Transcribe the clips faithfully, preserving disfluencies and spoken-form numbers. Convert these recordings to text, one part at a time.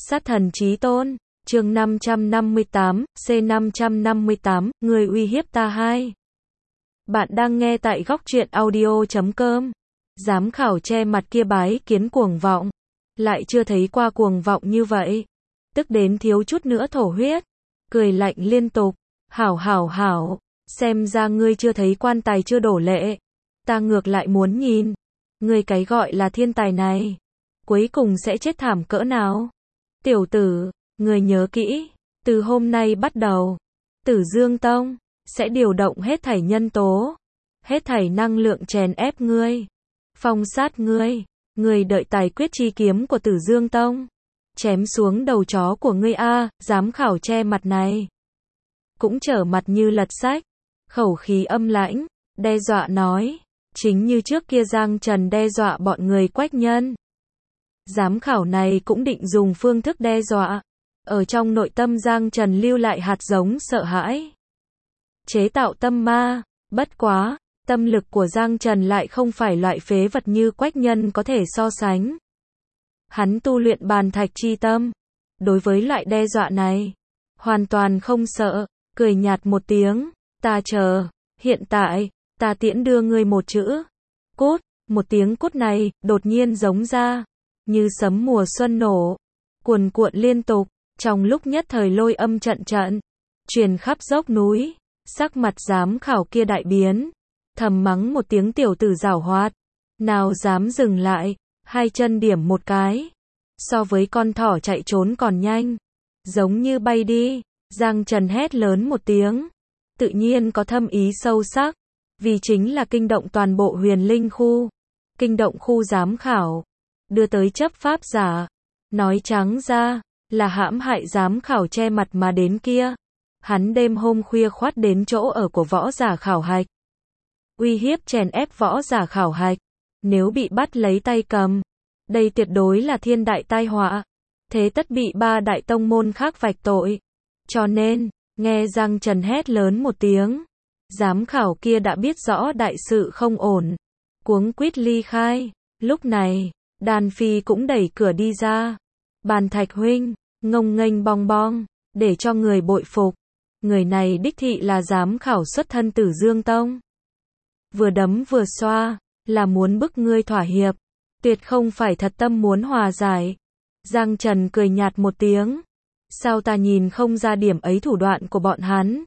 Sát thần chí tôn, chương năm trăm năm mươi tám, C năm trăm năm mươi tám, người uy hiếp ta hai. Bạn đang nghe tại góc truyện audio chấm com. Giám khảo che mặt kia bái kiến cuồng vọng. Lại chưa thấy qua cuồng vọng như vậy. Tức đến thiếu chút nữa thổ huyết. Cười lạnh liên tục. Hảo hảo hảo. Xem ra ngươi chưa thấy quan tài chưa đổ lệ. Ta ngược lại muốn nhìn. Ngươi cái gọi là thiên tài này. Cuối cùng sẽ chết thảm cỡ nào? Tiểu tử, người nhớ kỹ. Từ hôm nay bắt đầu. Tử Dương Tông sẽ điều động hết thảy nhân tố. Hết thảy năng lượng chèn ép ngươi. Phong sát ngươi. Ngươi đợi tài quyết chi kiếm của Tử Dương Tông. Chém xuống đầu chó của ngươi a, giám khảo che mặt này. Cũng trở mặt như lật sách. Khẩu khí âm lãnh, đe dọa nói. Chính như trước kia Giang Trần đe dọa bọn người Quách Nhân. Giám khảo này cũng định dùng phương thức đe dọa. Ở trong nội tâm Giang Trần lưu lại hạt giống sợ hãi. Chế tạo tâm ma, bất quá, tâm lực của Giang Trần lại không phải loại phế vật như Quách Nhân có thể so sánh. Hắn tu luyện bàn thạch chi tâm. Đối với loại đe dọa này, hoàn toàn không sợ, cười nhạt một tiếng, ta chờ, hiện tại, ta tiễn đưa ngươi một chữ. Cút, một tiếng cút này, đột nhiên giống ra. Như sấm mùa xuân nổ, cuồn cuộn liên tục, trong lúc nhất thời lôi âm trận trận, truyền khắp dốc núi, sắc mặt giám khảo kia đại biến, thầm mắng một tiếng tiểu tử giảo hoạt, nào dám dừng lại, hai chân điểm một cái, so với con thỏ chạy trốn còn nhanh, giống như bay đi, Giang Trần hét lớn một tiếng, tự nhiên có thâm ý sâu sắc, vì chính là kinh động toàn bộ huyền linh khu, kinh động khu giám khảo. Đưa tới chấp pháp giả, nói trắng ra, là hãm hại giám khảo che mặt mà đến kia. Hắn đêm hôm khuya khoắt đến chỗ ở của võ giả khảo hạch. Uy hiếp chèn ép võ giả khảo hạch. Nếu bị bắt lấy tay cầm, đây tuyệt đối là thiên đại tai họa. Thế tất bị ba đại tông môn khác vạch tội. Cho nên, nghe Giang Trần hét lớn một tiếng. Giám khảo kia đã biết rõ đại sự không ổn. Cuống quýt ly khai, lúc này. Đan Phi cũng đẩy cửa đi ra. Bàn Thạch huynh, ngông nghênh bong bong, để cho người bội phục. Người này đích thị là giám khảo xuất thân Tử Dương Tông. Vừa đấm vừa xoa, là muốn bức ngươi thỏa hiệp. Tuyệt không phải thật tâm muốn hòa giải. Giang Trần cười nhạt một tiếng. Sao ta nhìn không ra điểm ấy thủ đoạn của bọn hắn?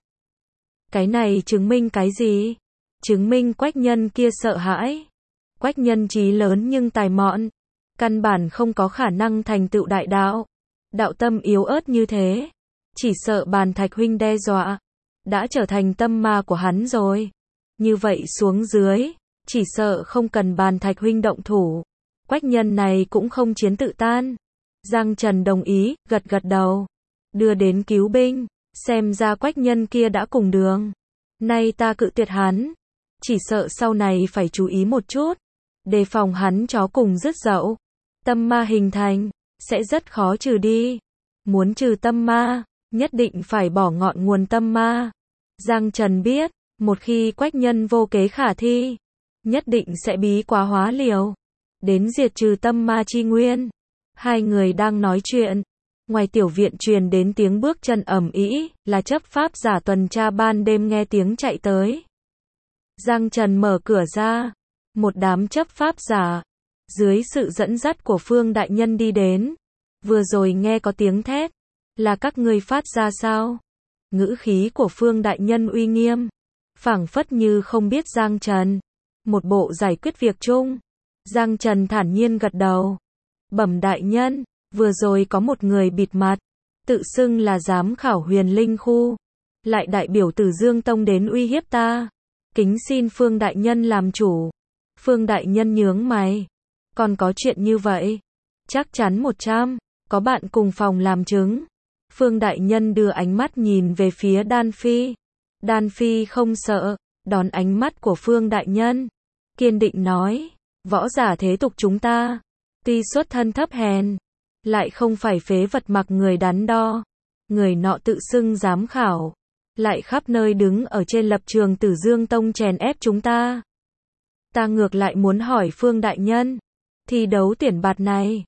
Cái này chứng minh cái gì? Chứng minh Quách Nhân kia sợ hãi. Quách Nhân trí lớn nhưng tài mọn. Căn bản không có khả năng thành tựu đại đạo. Đạo tâm yếu ớt như thế. Chỉ sợ Bàn Thạch huynh đe dọa. Đã trở thành tâm ma của hắn rồi. Như vậy xuống dưới. Chỉ sợ không cần Bàn Thạch huynh động thủ. Quách Nhân này cũng không chiến tự tan. Giang Trần đồng ý, gật gật đầu. Đưa đến cứu binh. Xem ra Quách Nhân kia đã cùng đường. Nay ta cự tuyệt hắn. Chỉ sợ sau này phải chú ý một chút. Đề phòng hắn chó cùng rứt dậu. Tâm ma hình thành, sẽ rất khó trừ đi. Muốn trừ tâm ma, nhất định phải bỏ ngọn nguồn tâm ma. Giang Trần biết, một khi Quách Nhân vô kế khả thi, nhất định sẽ bí quá hóa liều. Đến diệt trừ tâm ma chi nguyên. Hai người đang nói chuyện. Ngoài tiểu viện truyền đến tiếng bước chân ầm ĩ, là chấp pháp giả tuần tra ban đêm nghe tiếng chạy tới. Giang Trần mở cửa ra. Một đám chấp pháp giả. Dưới sự dẫn dắt của Phương Đại Nhân đi đến. Vừa rồi nghe có tiếng thét. Là các ngươi phát ra sao? Ngữ khí của Phương Đại Nhân uy nghiêm. Phảng phất như không biết Giang Trần. Một bộ giải quyết việc chung. Giang Trần thản nhiên gật đầu. Bẩm Đại Nhân, vừa rồi có một người bịt mặt. Tự xưng là giám khảo huyền linh khu. Lại đại biểu Tử Dương Tông đến uy hiếp ta. Kính xin Phương Đại Nhân làm chủ. Phương Đại Nhân nhướng mày. Còn có chuyện như vậy? Chắc chắn một trăm. Có bạn cùng phòng làm chứng. Phương Đại Nhân đưa ánh mắt nhìn về phía Đan Phi. Đan Phi không sợ. Đón ánh mắt của Phương Đại Nhân. Kiên định nói. Võ giả thế tục chúng ta. Tuy xuất thân thấp hèn. Lại không phải phế vật mặc người đắn đo. Người nọ tự xưng giám khảo. Lại khắp nơi đứng ở trên lập trường Tử Dương Tông chèn ép chúng ta. Ta ngược lại muốn hỏi Phương Đại Nhân. Thi đấu tuyển bạt này.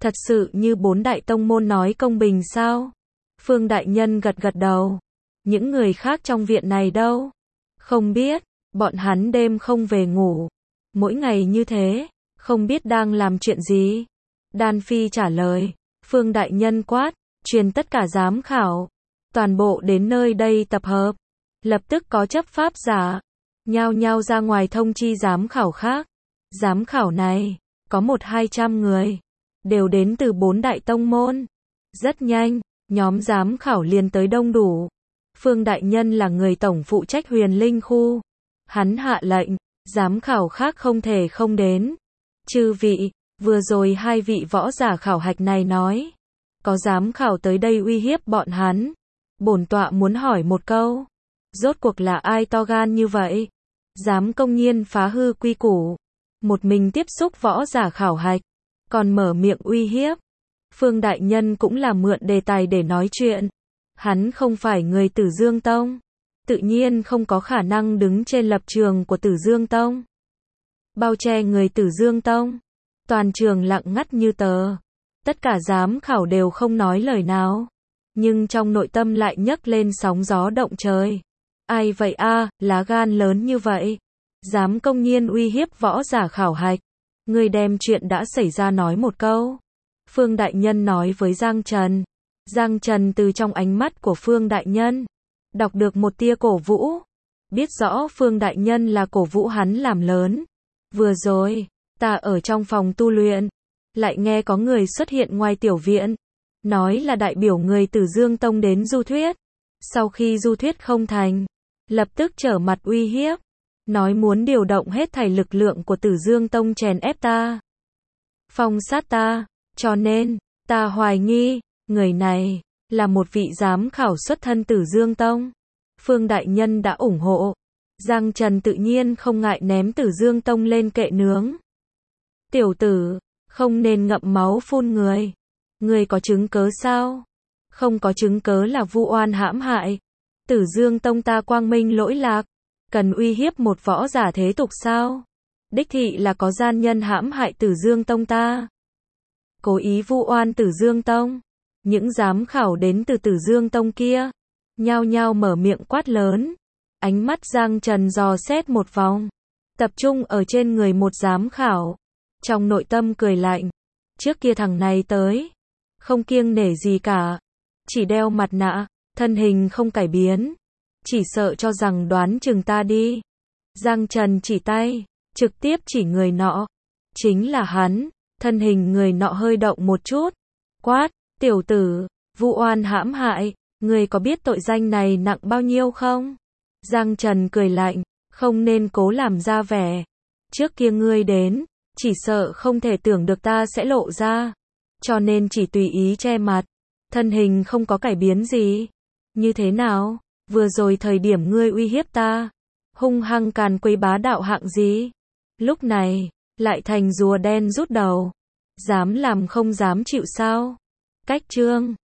Thật sự như bốn đại tông môn nói công bình sao? Phương đại nhân gật gật đầu. Những người khác trong viện này đâu? Không biết, bọn hắn đêm không về ngủ. Mỗi ngày như thế, không biết đang làm chuyện gì. Đan Phi trả lời. Phương đại nhân quát, truyền tất cả giám khảo. Toàn bộ đến nơi đây tập hợp. Lập tức có chấp pháp giả. Nhao nhao ra ngoài thông chi giám khảo khác. Giám khảo này, có một hai trăm người. Đều đến từ bốn đại tông môn. Rất nhanh, nhóm giám khảo liền tới đông đủ. Phương đại nhân là người tổng phụ trách huyền linh khu. Hắn hạ lệnh, giám khảo khác không thể không đến. Chư vị, vừa rồi hai vị võ giả khảo hạch này nói. Có giám khảo tới đây uy hiếp bọn hắn. Bổn tọa muốn hỏi một câu. Rốt cuộc là ai to gan như vậy? Dám công nhiên phá hư quy củ. Một mình tiếp xúc võ giả khảo hạch. Còn mở miệng uy hiếp. Phương đại nhân cũng là mượn đề tài để nói chuyện. Hắn không phải người Tử Dương Tông. Tự nhiên không có khả năng đứng trên lập trường của Tử Dương Tông. Bao che người Tử Dương Tông. Toàn trường lặng ngắt như tờ. Tất cả giám khảo đều không nói lời nào. Nhưng trong nội tâm lại nhấc lên sóng gió động trời. Ai vậy a, lá gan lớn như vậy. Dám công nhiên uy hiếp võ giả khảo hạch. Người đem chuyện đã xảy ra nói một câu. Phương đại nhân nói với Giang Trần. Giang Trần từ trong ánh mắt của Phương đại nhân đọc được một tia cổ vũ. Biết rõ Phương đại nhân là cổ vũ hắn làm lớn. Vừa rồi, ta ở trong phòng tu luyện, lại nghe có người xuất hiện ngoài tiểu viện, nói là đại biểu người Tử Dương Tông đến du thuyết. Sau khi du thuyết không thành, lập tức trở mặt uy hiếp, nói muốn điều động hết thảy lực lượng của Tử Dương Tông chèn ép ta, phong sát ta, cho nên, ta hoài nghi, người này, là một vị giám khảo xuất thân Tử Dương Tông. Phương đại nhân đã ủng hộ. Giang Trần tự nhiên không ngại ném Tử Dương Tông lên kệ nướng. Tiểu tử, không nên ngậm máu phun người. Người có chứng cớ sao? Không có chứng cớ là vu oan hãm hại. Tử Dương Tông ta quang minh lỗi lạc. Cần uy hiếp một võ giả thế tục sao? Đích thị là có gian nhân hãm hại Tử Dương Tông ta. Cố ý vu oan Tử Dương Tông. Những giám khảo đến từ Tử Dương Tông kia, nhao nhao mở miệng quát lớn. Ánh mắt Giang Trần dò xét một vòng, tập trung ở trên người một giám khảo. Trong nội tâm cười lạnh, trước kia thằng này tới, không kiêng nể gì cả, chỉ đeo mặt nạ, thân hình không cải biến, chỉ sợ cho rằng đoán chừng ta đi. Giang Trần chỉ tay, trực tiếp chỉ người nọ, chính là hắn. Thân hình người nọ hơi động một chút, quát, tiểu tử, vu oan hãm hại, người có biết tội danh này nặng bao nhiêu không? Giang Trần cười lạnh, không nên cố làm ra vẻ. Trước kia ngươi đến, chỉ sợ không thể tưởng được ta sẽ lộ ra, cho nên chỉ tùy ý che mặt, thân hình không có cải biến gì. Như thế nào? Vừa rồi thời điểm ngươi uy hiếp ta, hung hăng càn quấy bá đạo hạng gì? Lúc này, lại thành rùa đen rút đầu. Dám làm không dám chịu sao? Cách chương